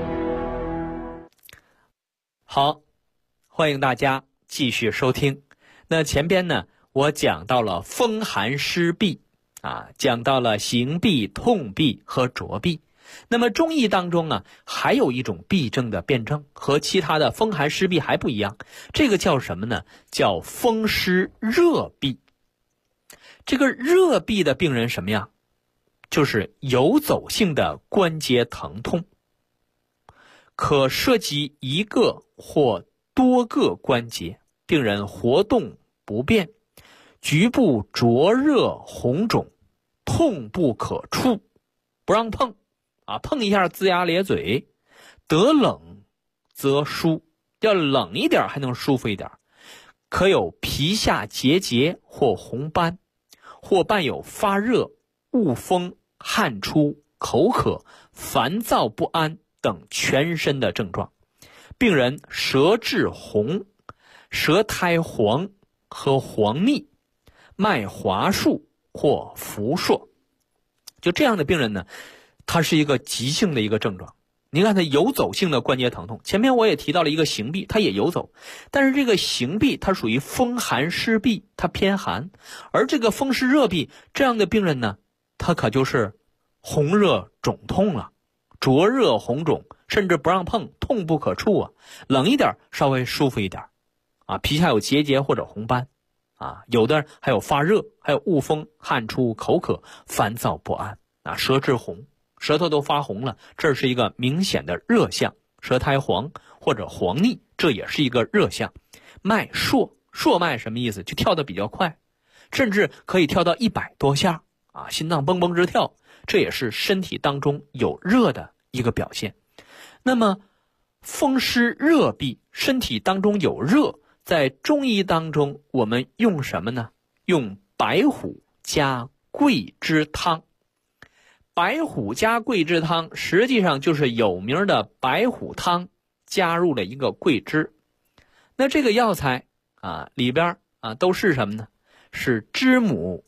好，欢迎大家继续收听。那前边呢，我讲到了风寒湿痹啊，讲到了行痹、痛痹和浊痹。那么中医当中啊，还有一种痹症的辨证，和其他的风寒湿痹还不一样，这个叫什么呢？叫风湿热痹。这个热痹的病人什么样？就是游走性的关节疼痛，可涉及一个或多个关节，病人活动不便，局部灼热红肿，痛不可触，不让碰啊，碰一下龇牙咧嘴，得冷则舒，要冷一点还能舒服一点，可有皮下结节或红斑，或伴有发热、恶风、汗出、口渴、烦躁不安等全身的症状。病人舌质红、舌苔黄和黄腻，脉滑数或浮硕。就这样的病人呢，它是一个急性的一个症状。您看它游走性的关节疼痛，前面我也提到了一个行痹，它也游走，但是这个行痹它属于风寒湿痹，它偏寒，而这个风湿热痹这样的病人呢，他可就是红热肿痛了，灼热红肿，甚至不让碰，痛不可触啊，冷一点稍微舒服一点啊，皮下有结节或者红斑啊，有的还有发热，还有恶风、汗出、口渴、烦躁不安啊，舌质红，舌头都发红了，这是一个明显的热象。舌苔黄或者黄腻，这也是一个热象。脉硕，硕脉什么意思？就跳得比较快，甚至可以跳到100多下啊，心脏蹦蹦直跳，这也是身体当中有热的一个表现。那么风湿热痹，身体当中有热，在中医当中我们用什么呢？用白虎加桂枝汤。白虎加桂枝汤实际上就是有名的白虎汤加入了一个桂枝。那这个药材啊里边啊都是什么呢？是知母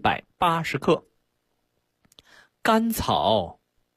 180克，甘草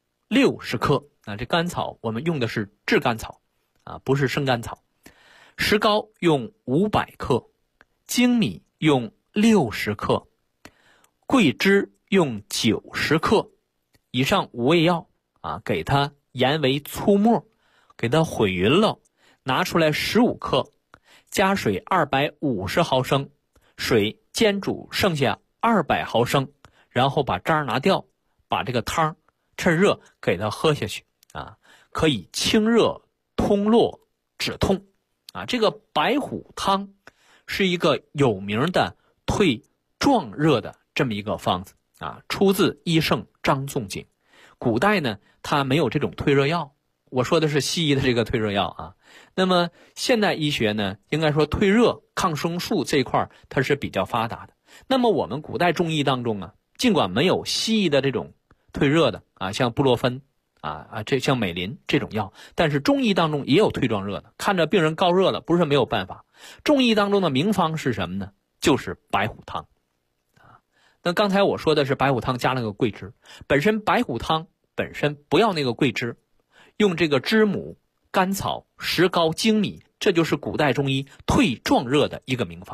60克啊，这甘草我们用的是炙甘草啊，不是生甘草。石膏用500克，粳米用60克，桂枝用90克。以上5味药啊，给它研为粗末，给它混匀了，拿出来15克，加水250毫升，水煎煮剩下200毫升，然后把渣拿掉，把这个汤趁热给它喝下去啊，可以清热通络止痛啊。这个白虎汤是一个有名的退壮热的这么一个方子啊，出自医圣张仲景。古代呢，它没有这种退热药，我说的是西医的这个退热药啊。那么现代医学呢，应该说退热、抗生素这一块它是比较发达的。那么我们古代中医当中啊，尽管没有西医的这种退热的啊，像布洛芬这像美林这种药，但是中医当中也有退壮热的。看着病人高热了，不是没有办法。中医当中的名方是什么呢？就是白虎汤。那刚才我说的是白虎汤加了个桂枝，本身白虎汤本身不要那个桂枝，用这个知母、甘草、石膏、粳米，这就是古代中医退壮热的一个名方。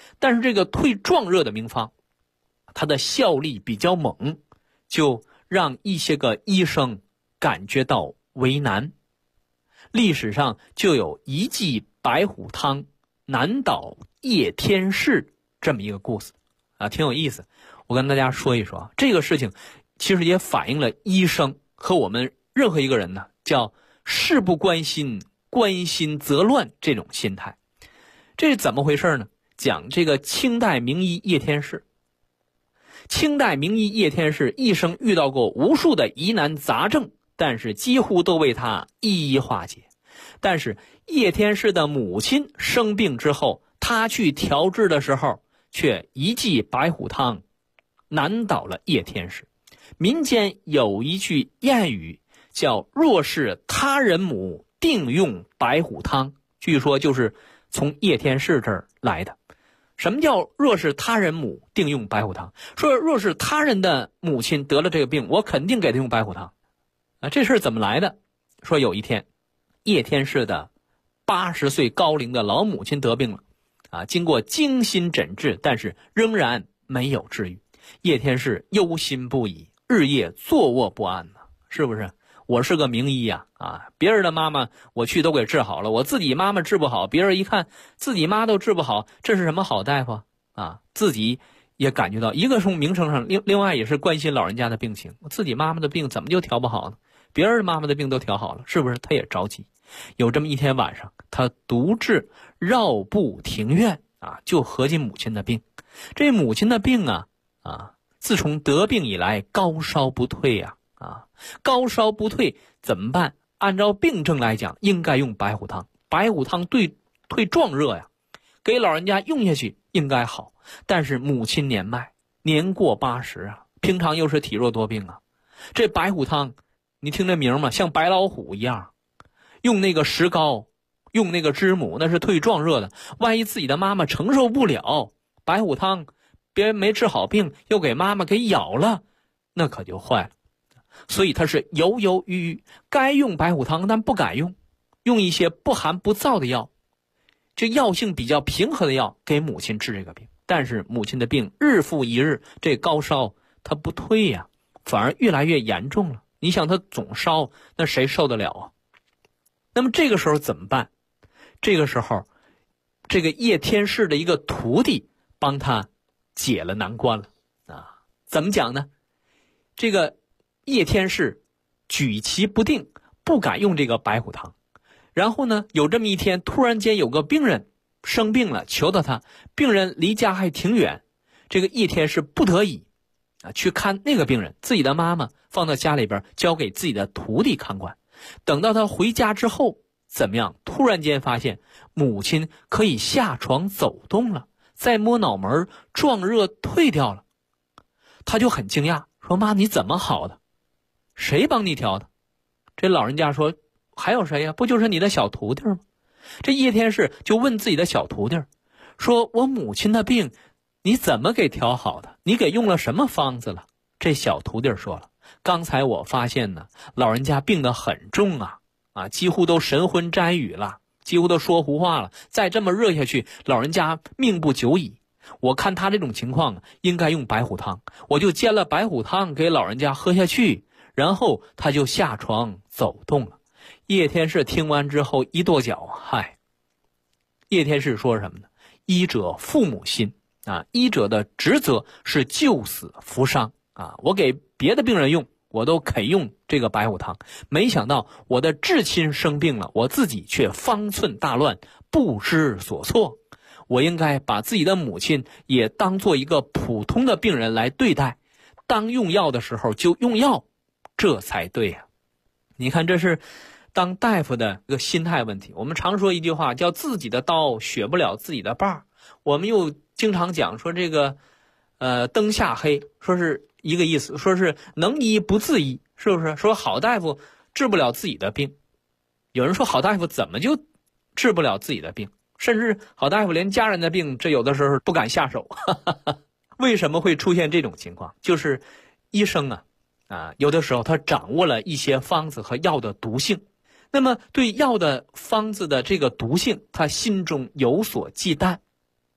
但是这个退壮热的名方，它的效力比较猛，就让一些个医生感觉到为难。历史上就有一剂白虎汤难倒叶天士这么一个故事啊，挺有意思。我跟大家说一说这个事情，其实也反映了医生和我们任何一个人呢，叫事不关心，关心则乱这种心态。这是怎么回事呢？讲这个清代名医叶天士。清代名医叶天士一生遇到过无数的疑难杂症，但是几乎都为他一一化解。但是叶天士的母亲生病之后，他去调治的时候，却一剂白虎汤难倒了叶天士。民间有一句谚语叫若是他人母，定用白虎汤，据说就是从叶天士这儿来的。什么叫若是他人母，定用白虎汤？说若是他人的母亲得了这个病，我肯定给他用白虎汤啊。这事儿怎么来的？说有一天叶天士的80岁高龄的老母亲得病了啊，经过精心诊治，但是仍然没有治愈。叶天士忧心不已，日夜坐卧不安呢，是不是？我是个名医呀，别人的妈妈我去都给治好了，我自己妈妈治不好，别人一看自己妈都治不好，这是什么好大夫啊？自己也感觉到，一个从名声上，另外也是关心老人家的病情，我自己妈妈的病怎么就调不好呢？别人妈妈的病都调好了，是不是？他也着急。有这么一天晚上，他独自绕步庭院啊，就合计母亲的病。这母亲的病自从得病以来高烧不退呀。高烧不退怎么办？按照病症来讲，应该用白虎汤。白虎汤退壮热呀，给老人家用下去应该好。但是母亲年迈，年过80啊，平常又是体弱多病啊。这白虎汤，你听这名嘛，像白老虎一样，用那个石膏，用那个知母，那是退壮热的。万一自己的妈妈承受不了，白虎汤别人没治好病，又给妈妈给咬了，那可就坏了。所以他是犹犹豫豫，该用白虎汤但不敢用，用一些不寒不燥的药，这药性比较平和的药给母亲治这个病。但是母亲的病日复一日，这高烧它不退呀，反而越来越严重了。你想他总烧，那谁受得了啊？那么这个时候怎么办？这个时候这个叶天士的一个徒弟帮他解了难关了啊。怎么讲呢？这个叶天士举棋不定，不敢用这个白虎汤。然后呢，有这么一天，突然间有个病人生病了，求到他，病人离家还挺远，这个叶天士不得已去看那个病人，自己的妈妈放到家里边，交给自己的徒弟看管。等到他回家之后，怎么样？突然间发现母亲可以下床走动了，再摸脑门，壮热退掉了。他就很惊讶，说妈，你怎么好的？谁帮你调的？这老人家说，还有谁呀？不就是你的小徒弟吗？这叶天士就问自己的小徒弟，说我母亲的病你怎么给调好的？你给用了什么方子了？这小徒弟说了，刚才我发现呢，老人家病得很重几乎都神魂沾雨了，几乎都说胡话了，再这么热下去，老人家命不久矣。我看他这种情况应该用白虎汤，我就煎了白虎汤给老人家喝下去，然后他就下床走动了。叶天士听完之后一跺脚，叶天士说什么呢？医者父母心医者的职责是救死扶伤我给别的病人用，我都肯用这个白虎汤，没想到我的至亲生病了，我自己却方寸大乱，不知所措。我应该把自己的母亲也当做一个普通的病人来对待，当用药的时候就用药，这才对呀。你看，这是当大夫的一个心态问题。我们常说一句话叫自己的刀削不了自己的把，我们又经常讲说这个灯下黑，说是一个意思，说是能医不自医，是不是？说好大夫治不了自己的病，有人说好大夫怎么就治不了自己的病？甚至好大夫连家人的病，这有的时候不敢下手。为什么会出现这种情况？就是医生有的时候他掌握了一些方子和药的毒性，那么对药的方子的这个毒性，他心中有所忌惮。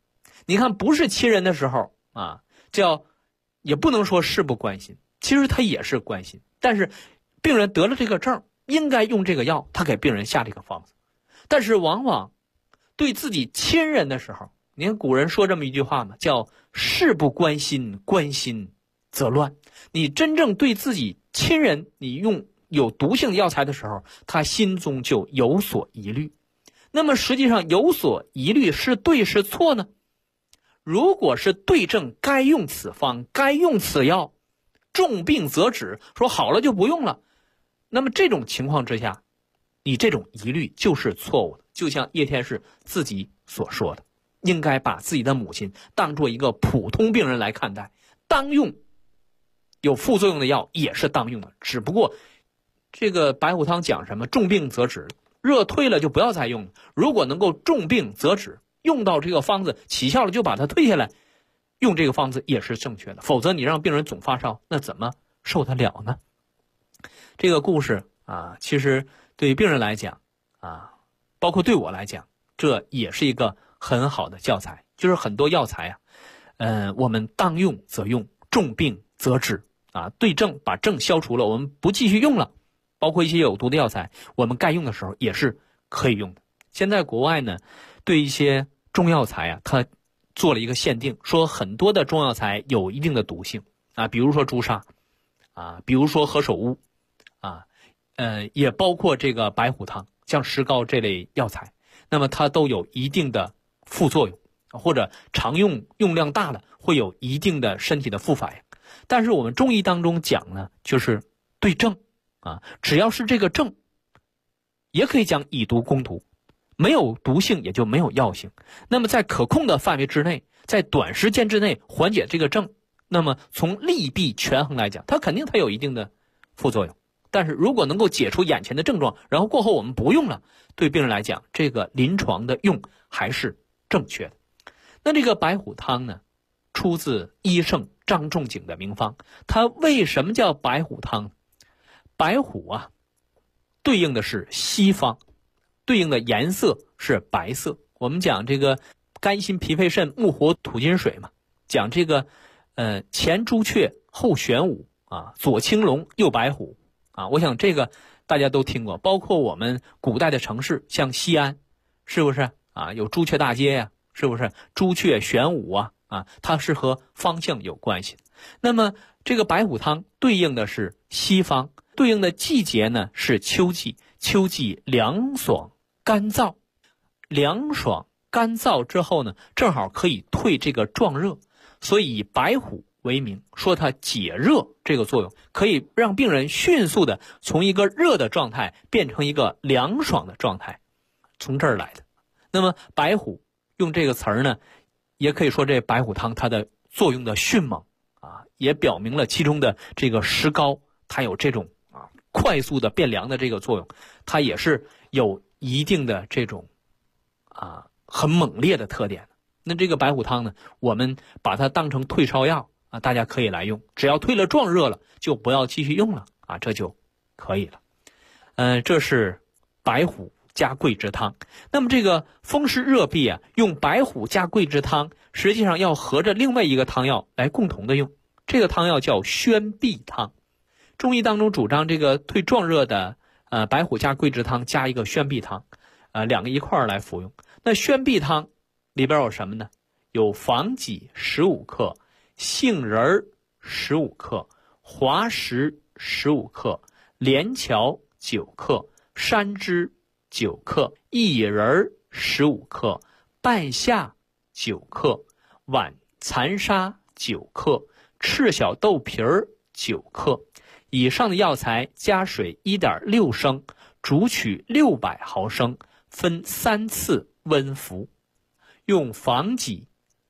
你看，不是亲人的时候啊，也不能说是不关心，其实他也是关心。但是病人得了这个症，应该用这个药，他给病人下这个方子。但是往往对自己亲人的时候，你看古人说这么一句话嘛，叫事不关心，关心则乱。你真正对自己亲人，你用有毒性的药材的时候，他心中就有所疑虑。那么实际上有所疑虑是对是错呢？如果是对症，该用此方，该用此药，重病则止，说好了就不用了，那么这种情况之下，你这种疑虑就是错误的。就像叶天士自己所说的，应该把自己的母亲当作一个普通病人来看待，当用有副作用的药也是当用的，只不过这个白虎汤讲什么？重病则止，热退了就不要再用了。如果能够重病则止，用到这个方子起效了就把它退下来，用这个方子也是正确的。否则你让病人总发烧，那怎么受得了呢？这个故事啊，其实对于病人来讲啊，包括对我来讲，这也是一个很好的教材。就是很多药材啊，我们当用则用，重病则止啊，对症把症消除了，我们不继续用了。包括一些有毒的药材，我们该用的时候也是可以用的。现在国外呢，对一些中药材啊，它做了一个限定，说很多的中药材有一定的毒性啊，比如说朱砂啊，比如说何首乌啊，也包括这个白虎汤，像石膏这类药材，那么它都有一定的副作用，或者常用量大了会有一定的身体的副反应。但是我们中医当中讲呢，就是对症啊，只要是这个症，也可以讲以毒攻毒，没有毒性也就没有药性。那么在可控的范围之内，在短时间之内缓解这个症，那么从利弊权衡来讲，它肯定有一定的副作用。但是如果能够解除眼前的症状，然后过后我们不用了，对病人来讲，这个临床的用还是正确的。那这个白虎汤呢，出自医圣张仲景的名方。它为什么叫白虎汤？白虎啊，对应的是西方，对应的颜色是白色。我们讲这个肝心脾肺肾木火土金水嘛，讲这个前朱雀后玄武啊，左青龙右白虎啊，我想这个大家都听过。包括我们古代的城市，像西安，是不是啊？有朱雀大街呀，是不是？朱雀玄武啊，它是和方向有关系的。那么这个白虎汤对应的是西方，对应的季节呢是秋季。秋季凉爽干燥，凉爽干燥之后呢，正好可以退这个壮热，所以以白虎为名，说它解热这个作用，可以让病人迅速的从一个热的状态变成一个凉爽的状态，从这儿来的。那么白虎用这个词儿呢，也可以说这白虎汤它的作用的迅猛啊，也表明了其中的这个石膏它有这种快速的变凉的这个作用，它也是有一定的这种很猛烈的特点的。那这个白虎汤呢，我们把它当成退烧药啊，大家可以来用，只要退了壮热了，就不要继续用了啊，这就可以了。这是白虎加桂枝汤。那么这个风湿热痹啊，用白虎加桂枝汤，实际上要合着另外一个汤药来共同的用，这个汤药叫宣痹汤。中医当中主张这个退壮热的白虎加桂枝汤加一个宣痹汤，两个一块儿来服用。那宣痹汤里边有什么呢？有防己15克，杏仁15克，滑石15克，连翘9克，山栀9克，薏仁15克，半夏9克，晚残沙9克，赤小豆皮9克。以上的药材加水1.6升，煮取600毫升，分3次温服。用防己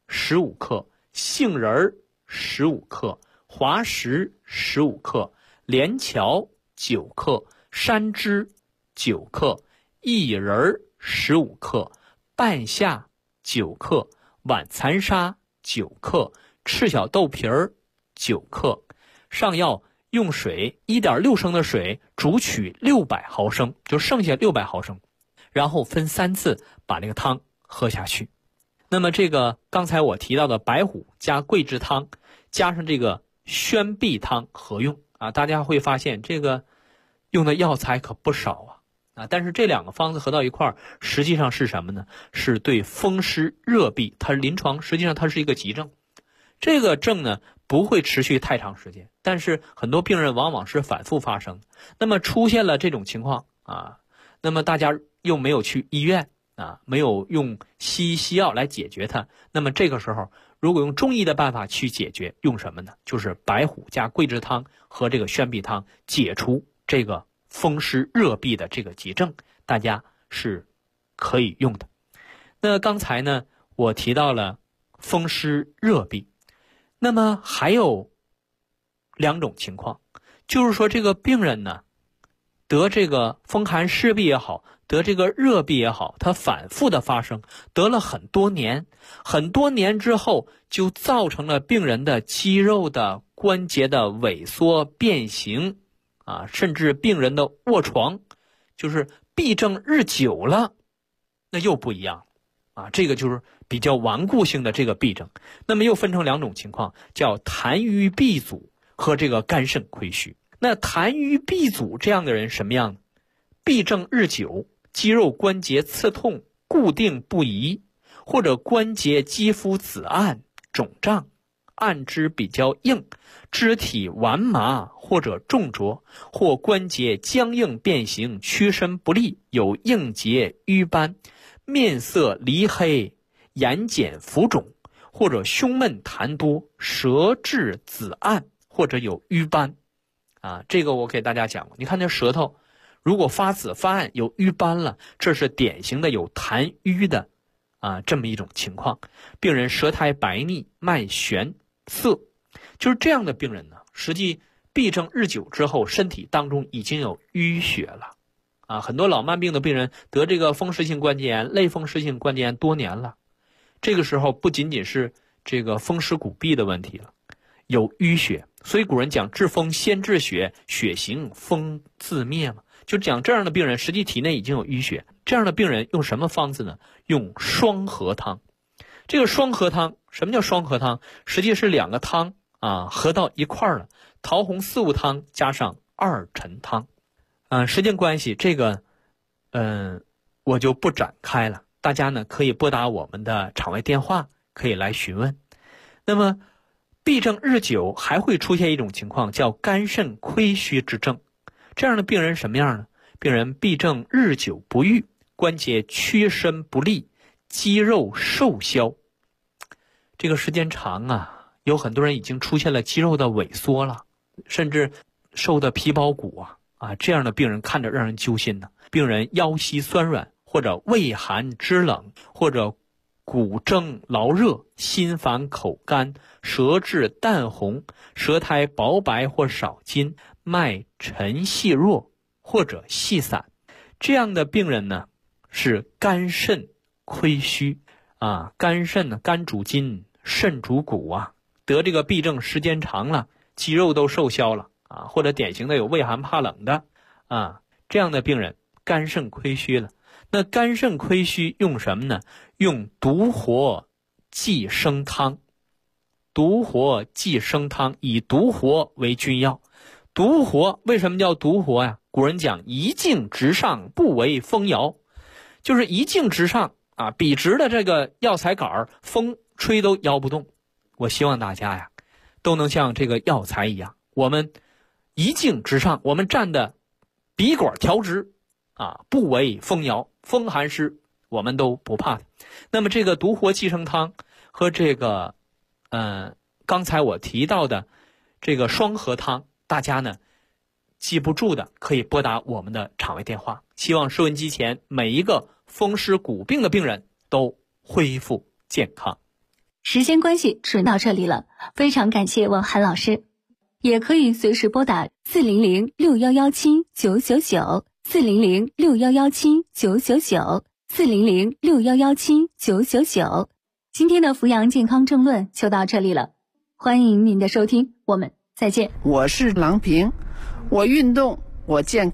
15克，杏仁15克，滑石15克，连翘9克，山栀9克，薏仁15克，半夏9克，晚残沙9克，赤小豆皮9克。上药用水1.6升的水煮取600毫升，就剩下600毫升，然后分3次把这个汤喝下去。 那么这个刚才我提到的白虎加桂枝汤，加上这个宣弼汤合用啊，大家会发现这个用的药材可不少啊。但是这两个方子合到一块儿，实际上是什么呢？是对风湿热痹，它临床实际上它是一个急症。这个症呢不会持续太长时间，但是很多病人往往是反复发生。那么出现了这种情况啊，那么大家又没有去医院啊，没有用西医西药来解决它，那么这个时候如果用中医的办法去解决，用什么呢？就是白虎加桂枝汤和这个宣弼汤，解除这个风湿热痹的这个急症，大家是可以用的。那刚才呢我提到了风湿热痹，那么还有两种情况，就是说这个病人呢得这个风寒湿痹也好，得这个热痹也好，它反复的发生，得了很多年之后，就造成了病人的肌肉的关节的萎缩变形啊，甚至病人的卧床，就是痹症日久了，那又不一样啊，这个就是比较顽固性的这个痹症。那么又分成两种情况，叫痰瘀痹阻和这个肝肾亏虚。那痰瘀痹阻这样的人什么样呢？痹症日久，肌肉关节刺痛固定不移，或者关节肌肤紫暗肿胀，按肢比较硬，肢体顽麻或者重浊，或关节僵硬变形，屈伸不利，有硬结瘀斑，面色黧黑，眼睑浮肿，或者胸闷痰多，舌质紫暗，或者有瘀斑啊。这个我给大家讲过，你看这舌头如果发紫发暗有瘀斑了，这是典型的有痰瘀的这么一种情况。病人舌苔白腻，脉弦涩，就是这样的病人呢，实际痹症日久之后，身体当中已经有淤血了啊。很多老慢病的病人得这个风湿性关节炎、类风湿性关节炎多年了，这个时候不仅仅是这个风湿骨痹的问题了，有淤血。所以古人讲治风先治血，血行风自灭嘛，就讲这样的病人实际体内已经有淤血，这样的病人用什么方子呢？用双合汤。这个双合汤，什么叫双合汤？实际是两个汤合到一块儿了，桃红四物汤加上二陈汤。时间关系，这个我就不展开了，大家呢可以拨打我们的场外电话，可以来询问。那么痹症日久还会出现一种情况，叫肝肾亏虚之症。这样的病人什么样呢？病人痹症日久不愈，关节屈伸不利，肌肉瘦削。这个时间长有很多人已经出现了肌肉的萎缩了，甚至瘦的皮包骨这样的病人看着让人揪心呢。病人腰膝酸软，或者畏寒肢冷，或者骨蒸劳热，心烦口干，舌质淡红，舌苔薄白或少津，脉沉细弱或者细散。这样的病人呢是肝肾亏虚肝肾呢，肝主筋，肾主骨得这个痹症时间长了，肌肉都瘦削了或者典型的有畏寒怕冷的这样的病人肝肾亏虚了。那肝肾亏虚用什么呢？用独活寄生汤。独活寄生汤以独活为君药。独活为什么叫独活呀？古人讲一径直上，不为风摇，就是一径直上笔直的这个药材杆风吹都摇不动。我希望大家都能像这个药材一样，我们一径直上，我们站的笔管调直不为风摇，风寒湿我们都不怕。那么这个独活寄生汤和这个刚才我提到的这个双合汤，大家呢记不住的可以拨打我们的场外电话。希望收音机前每一个风湿骨病的病人都恢复健康。 时间关系只到这里了，非常感谢王涵老师。也可以随时拨打400-6117-999，400-6117-999，400-6117-999。今天的扶阳健康政论就到这里了，欢迎您的收听，我们再见。 我是郎平，我运动，我健康。